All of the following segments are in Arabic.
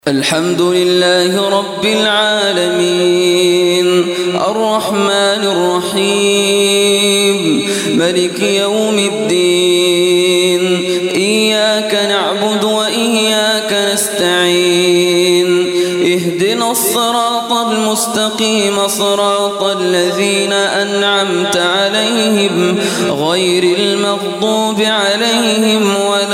الحمد لله رب العالمين الرحمن الرحيم ملك يوم الدين إياك نعبد وإياك نستعين اهدنا الصراط المستقيم صراط الذين أنعمت عليهم غير المغضوب عليهم ولا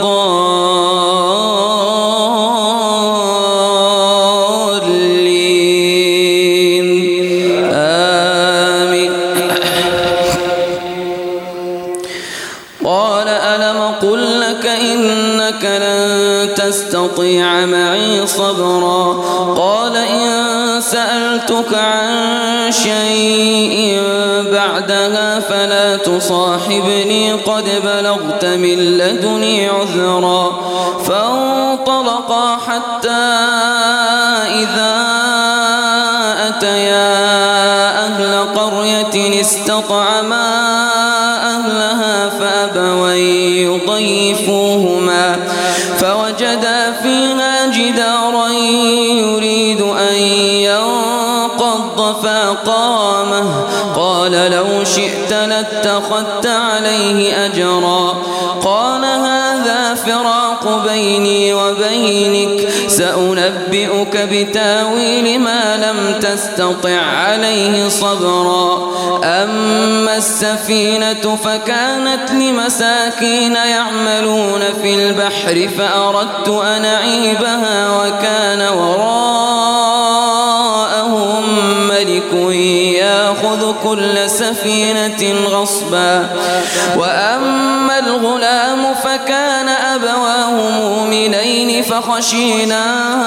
قال ألم قل لك إنك لن تستطيع معي صبرا قال إن سألتك عن شيء بعدها فلا تصاحبني قد بلغت من لدني عذرا فانطلقا حتى إذا أتيا أهل قرية استطعما أهلها فأبوا يضيفوهما فوجدا فيها جدارا يريد أن ينقض فأقامه قال لو شئت لاتخذت عليه أجرا قال هذا فراق بيني وبينك سأنبئك بتاويل ما لم تستطع عليه صبرا أما السفينة فكانت لمساكين يعملون في البحر فأردت أن أعيبها وكان وراءهم ملك يأخذ كل سفينة غصبا وأما الغلام فكان أبواه مؤمنين فخشينا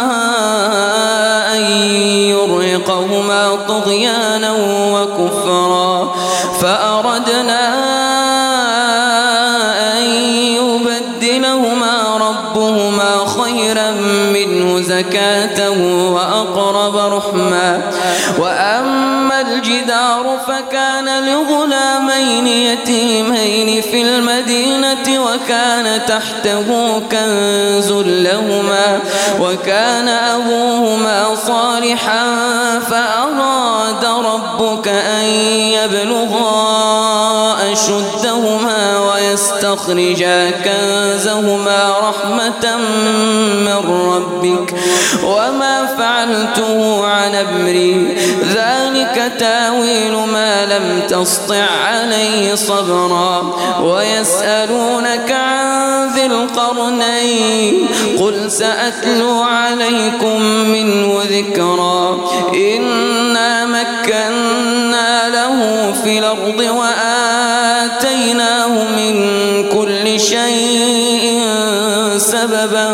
أن يرهقهما طغيانا وكفرا فأردنا أن يبدلهما ربهما خيرا منه زكاة وأقرب رحما وأما الجدار فكان لغلامين يتيمين في المدينة وكان تحته كنز لهما وكان أبوهما صالحا فأراد ربك أن يبلغا أشدهما ويستخرجا كنزهما رحمة من ربك وما فعلته عن أمري ذلك تاويل ما لم تسطع عليه صبرا ويسألونك عن ذي القرنين قل سأتلو عليكم منه ذكرا إنا مكنا له في الأرض وآتيناه من كل شيء سببا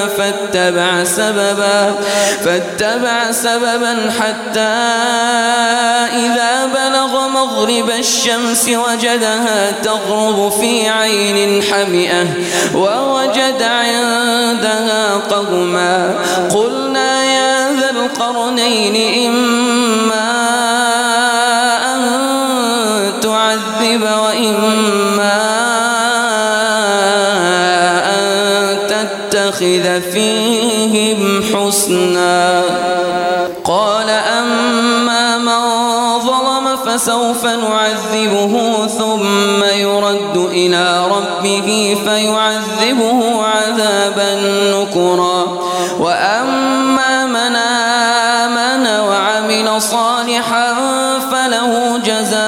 فاتبع سببا حتى إذا بلغ مغرب الشمس وجدها تغرب في عين حمئة ووجد عندها قوما قلنا يا ذا القرنين إما أن تعذب وإما أن تتخذ فيهم حسنا قال أما من ظلم فسوف نعذبه ثم يرد إلى ربه فيعذبه عذابا نكرا وأما من آمن وعمل صالحا فله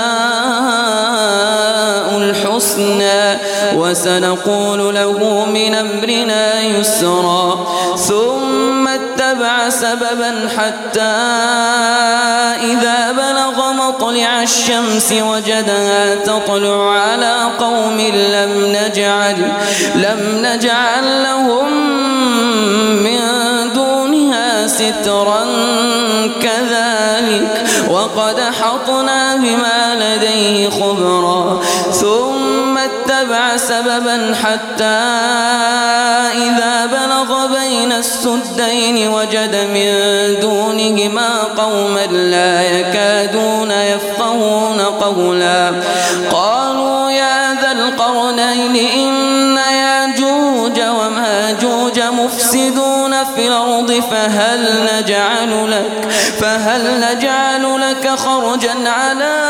جزاء الحسنى وسنقول له من أمرنا يسرا ثم اتبع سببا حتى إذا بلغ مطلع الشمس وجدها تطلع على قوم لم نجعل لهم من دونها سترا كذلك وقد حطنا بما لديه خبرا ثم اتبع سببا حتى إذا بلغ بين السدين وجد من دونهما قوما لا يكادون يفقهون قولا قالوا يا ذا القرنين إن ياجوج وماجوج مفسدون في الأرض فهل نجعل لك خرجا على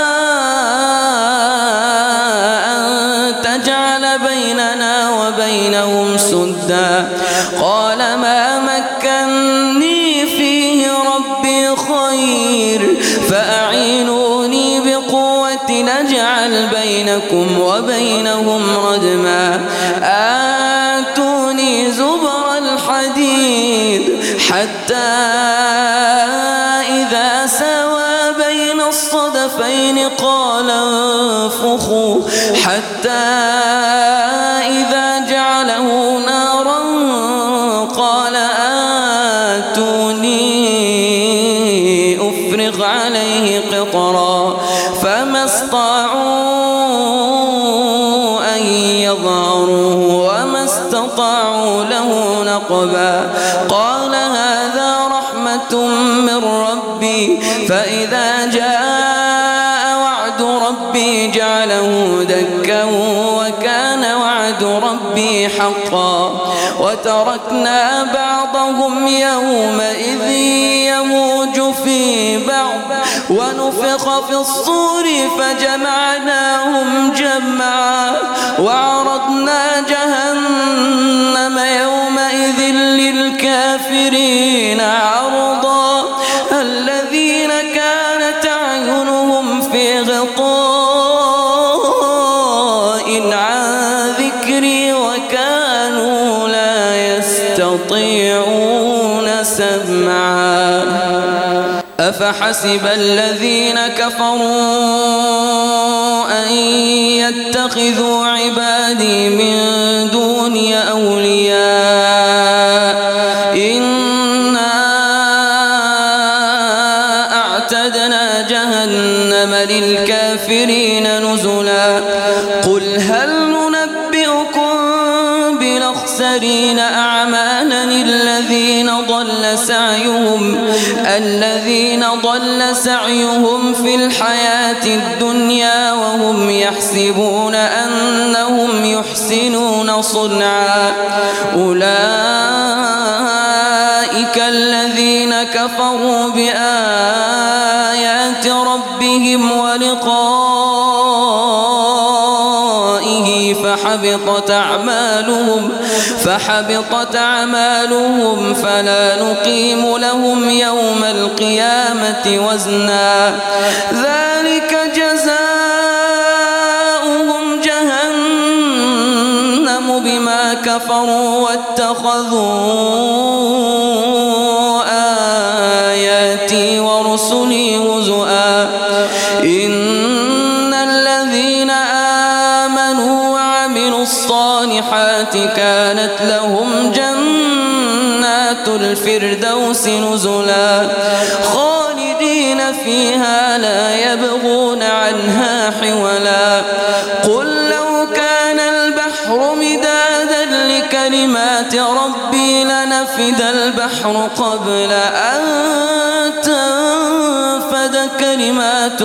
أن تجعل بيننا وبينهم سدا قال ما مكني فيه ربي خير فأعينوني بقوة نجعل بينكم وبينهم ردما آتوني زبر الحديد حتى إذا سوى بين الصدفين قال انفخوا حتى إذا جعله نارا قال آتوني أفرغ عليه قطرا فما استطاعوا أن يظهروه وما استطاعوا له نقبا قال هذا رحمة من ربي فإذا جاء وعد ربي جعله دكا وكان وعد ربي حقا وتركنا بعضهم يومئذ يموج في بعض ونفخ في الصور فجمعناهم جمعا وعرضنا جهنم يومئذ للكافرين عرضا الذين كانت أعينهم في غطاء عن ذكري وكانوا لا يستطيعون سمعا أفحسب الذين كفروا أن يتخذوا عبادي من دوني أولياء إنا أعتدنا جهنم للكافرين نزلا قل هل ننبئكم بالأخسرين أعمالا الذين ضل سعيهم في الحياة الدنيا وهم يحسبون أنهم يحسنون صنعا أولئك الذين كفروا بآيات ربهم ولقائه فحبطت أعمالهم فلا نقيم لهم يوم القيامة وزنا ذلك جزاؤهم جهنم بما كفروا واتخذوا آياتي ورسلي هزؤا إن الذين آمنوا وعملوا الصالحات كانت لهم جنات الفردوس نزلا خالدين فيها لا يبغون عنها حولا قل لو كان البحر مدادا لكلمات ربي لنفد البحر قبل أن تنفد كلمات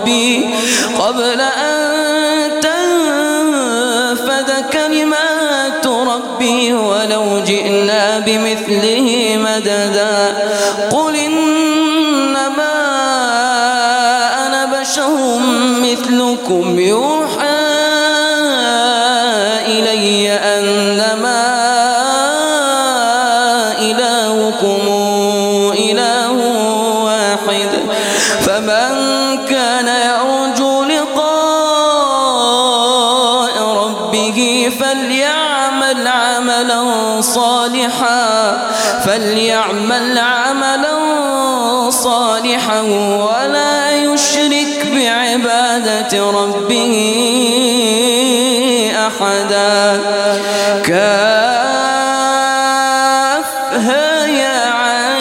ربي ولو جئنا بمثله مددا قل إنما أنا بشر مثلكم يوحى إلي أنما إلهكم إله واحد فمن كان يرجو لقاء ربه فليعمل عملا صالحا ولا يشرك بعبادة ربه أحدا كافها يا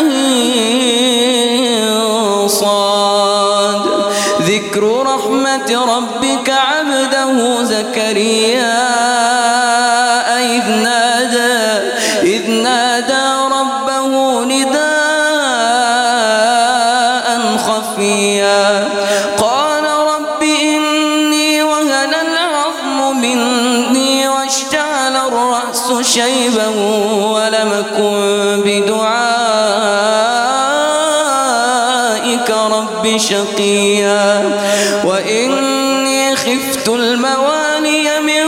عين صاد ذكر رحمة ربك عبده زكريا إذ نادى ربه نداء خفيا قال رب إني وهن العظم مني واشتعل الرأس شيبا ولم أكن بدعائك شقيا وإني خفت الموالي من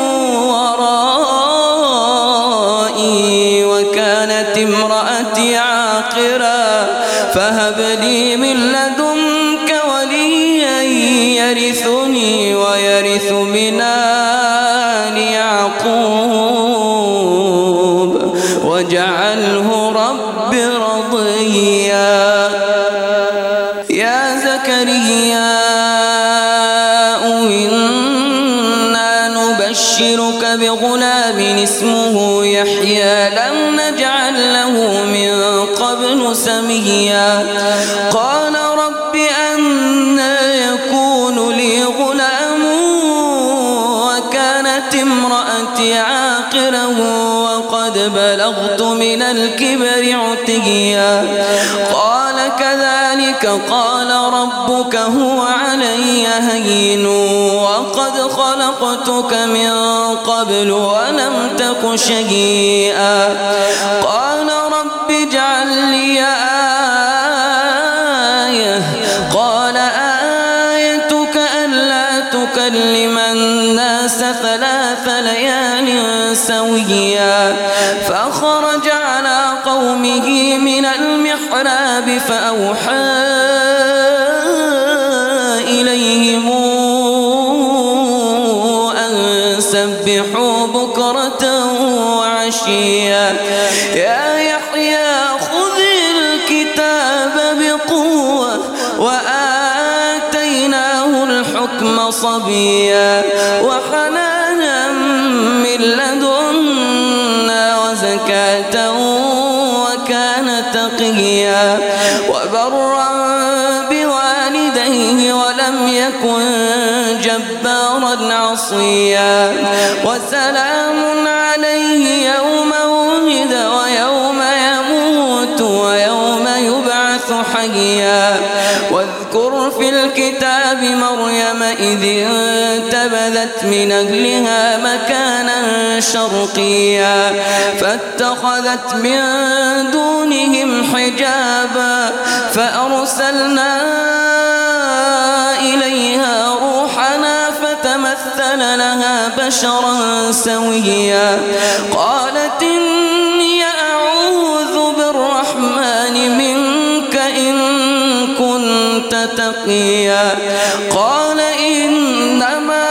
ورائي وكانت امرأتي عاقرا فهب لي من لدنك وليا يرثني ويرث من آل يعقوب واجعله رب رضيا يا زكريا إنا نبشرك بغلام اسمه يحيى لم نجعل له من قبل سميا قال رب أنى يكون لي غلام وكانت امرأتي عاقرا وقد بلغت من الكبر عتيا قال كذلك قال ربك هو علي هين وقد خلقتك من قبل ولم تك شيئا قال رب اجعل لي آية قال آيتك ألا تكلم الناس 3 ليال سويا فخرج على قومه من المحراب فأوحى إليهم أن سبحوا بكرة وعشيا يا يحيى خذ الكتاب بقوة وآتيناه الحكم صبيا وحنانا من لدنا وزكاة وكان تقيا وبرا بوالديه ولم يكن جبارا عصيا وسلام عليه يوم ولد ويوم يموت ويوم يبعث حيا واذكر في الكتاب مريم إذ انتبذت من أهلها مكانا شرقيا فاتخذت من دونهم حجابا فأرسلنا إليها روحنا فتمثل لها بشرا سويا قالت إني أعوذ بالرحمن منك إن كنت تقيا قال إنما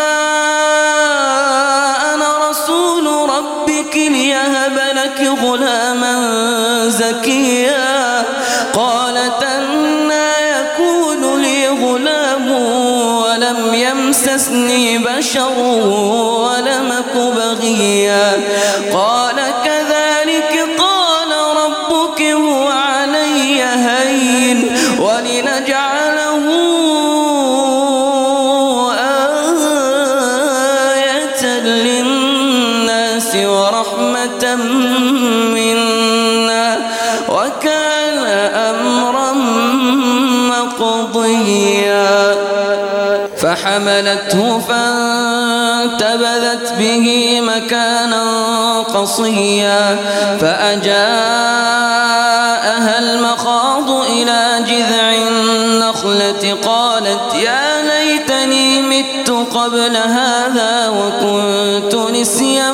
أنا رسول ربك ليهب لك غلاما زكيا قالت أنى يكون لي غلام ولم يمسسني بشر ولم أك بغيا قال كذلك قال ربك هو علي هين ولنجعله آية للناس ورحمة منا وكان أمرا مقضيا فحملته فانتبذت به مكانا قصيا فأجاءها المخاض إلى جذع النخلة قالت يا ليتني مت قبل هذا وكنت نسيا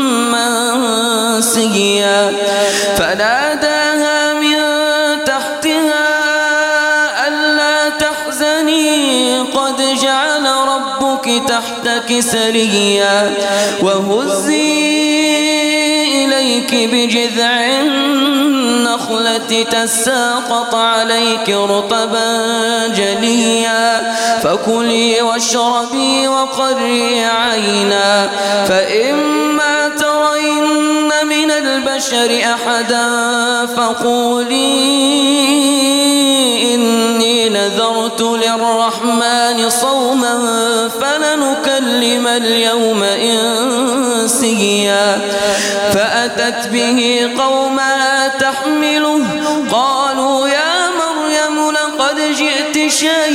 منسيا فناداها من تحتها ألا تحزني قد جعل ربك تحتك سريا وهزي إليك بجذع النخلة تساقط عليك رطبا جنيا فكلي واشربي وقري عينا فإما ترين من البشر أحدا فقولي إني نذرت للرحمن صوما فلنكلم اليوم إنسيا فأتت به قومها تحمله قالوا يا مريم لقد جئت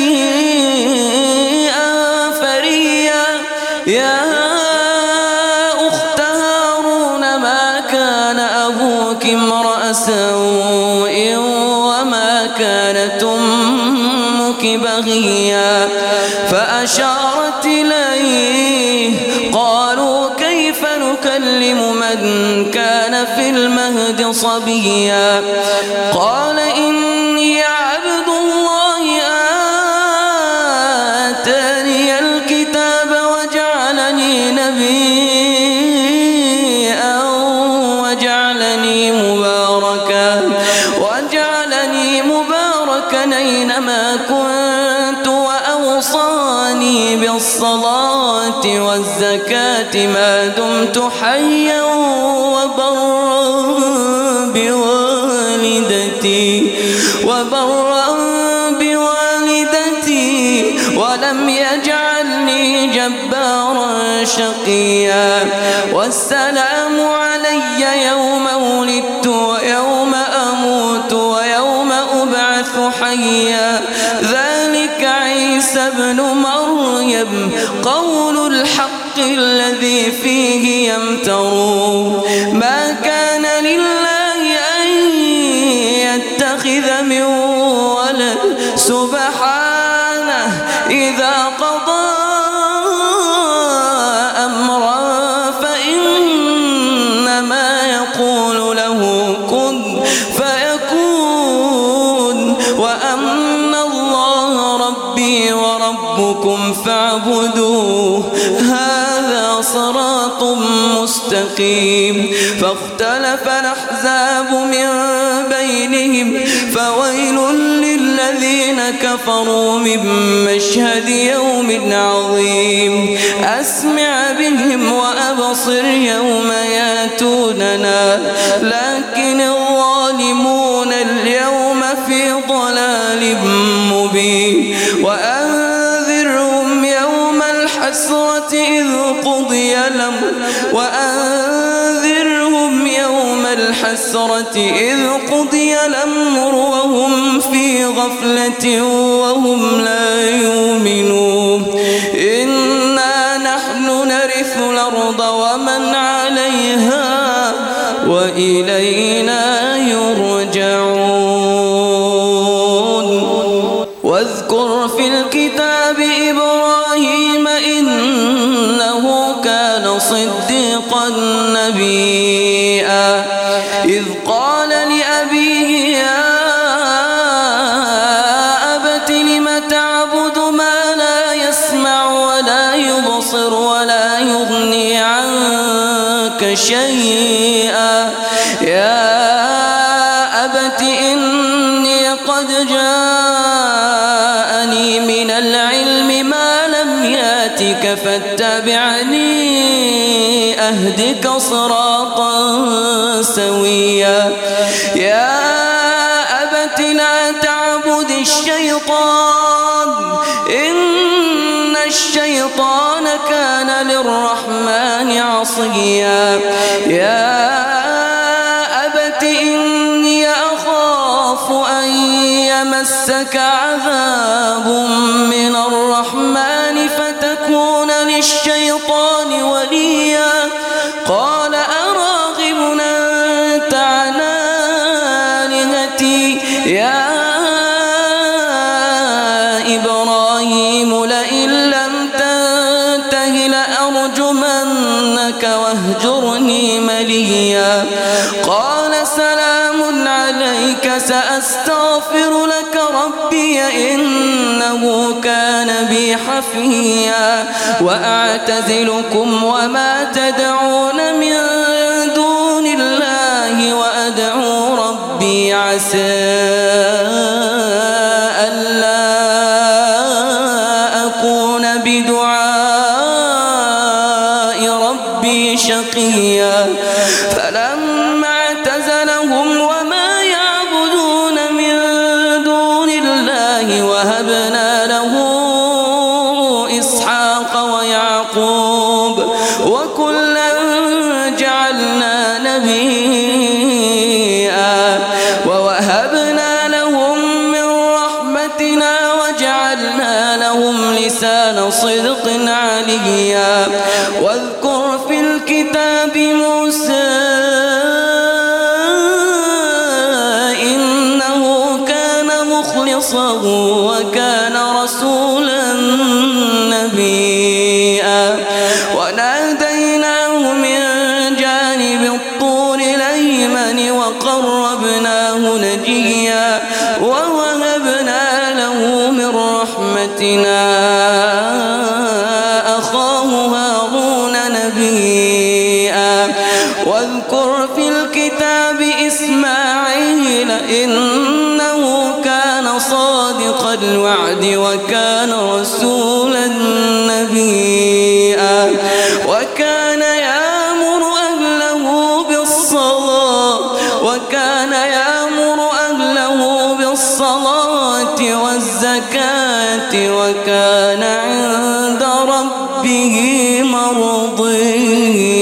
شيئا فريا يا أخت هارون ما كان أبوك امرأ سوء وما كانت أمك بغيا فأشارت إليه قالوا كيف نكلم من كان في المهد صبيا قال إني عبد الله آتاني الكتاب وجعلني نبيا وجعلني مباركا أينما كنت وأوصاني بالصلاة والزكاة ما دمت حيا وبرا بوالدتي ولم يجعلني جبارا شقيا والسلام علي يوم ولدت ويوم أموت ويوم أبعث حيا ذلك عيسى ابن مريم قول الحق الذي فيه يمترون ما كان لله أن يتخذ من ولد سبحانه إذا قضى أمرا فإنما يقول له كن فيكون وأن الله ربي وربكم فاعبدوه هذا صراط مستقيم فاختلف الأحزاب من بينهم فويل للذين كفروا من مشهد يوم عظيم أسمع بهم وأبصر يوم ياتوننا لكن الظالمون اليوم في ضلال مبين وأنذرهم يوم الحسرة إذ قضي الأمر وهم في غفلة وهم لا يؤمنون إنا نحن نرث الأرض ومن عليها وإلينا يرجعون واذكر في الكتاب إبراهيم إنه كان صديقا نبيا إذ قال لأبيه يا أبت لم تعبد ما لا يسمع ولا يبصر ولا يغني عنك شيئا يا أبت إني قد جاءني من العلم ما لم ياتك فاتبعني أهدك صراطا سويا يا أبت لا تعبد الشيطان إن الشيطان كان للرحمن عصيا يا أبت إني أخاف أن يمسك عذاب من الرحمن فتكون للشيطان وليا قال أراغب أنت عن آلهتي يا إبراهيم لئن لم تنته لأرجمنك واهجرني مليا قال سلام عليك سأستغفر لك ربي إنه كان بي حفيا وأعتزلكم وما تدعون من دون الله وأدعو ربي عسى ألا أكون بدعاء ربي شقيا فلما اعتزلهم وما يعبدون من دون الله وهبنا له إسحاق ويعقوب وكلا جعلنا نبيا ووهبنا لهم من رحمتنا وجعلنا لهم لسان صدق عليا واذكر في الكتاب موسى إنه كان مخلصا خصاصه وكان رسولا نبيا وناديناه من جانب الطور الأيمن وقربناه نجيا ووهبنا له من رحمتنا أخاه هارون نبيا واذكر في الكتاب إسماعيل إنه كان صادق الوعد وكان رسولا نبيا وكان يأمر أهله بالصلاة والزكاة وكان عند ربه مرضيا.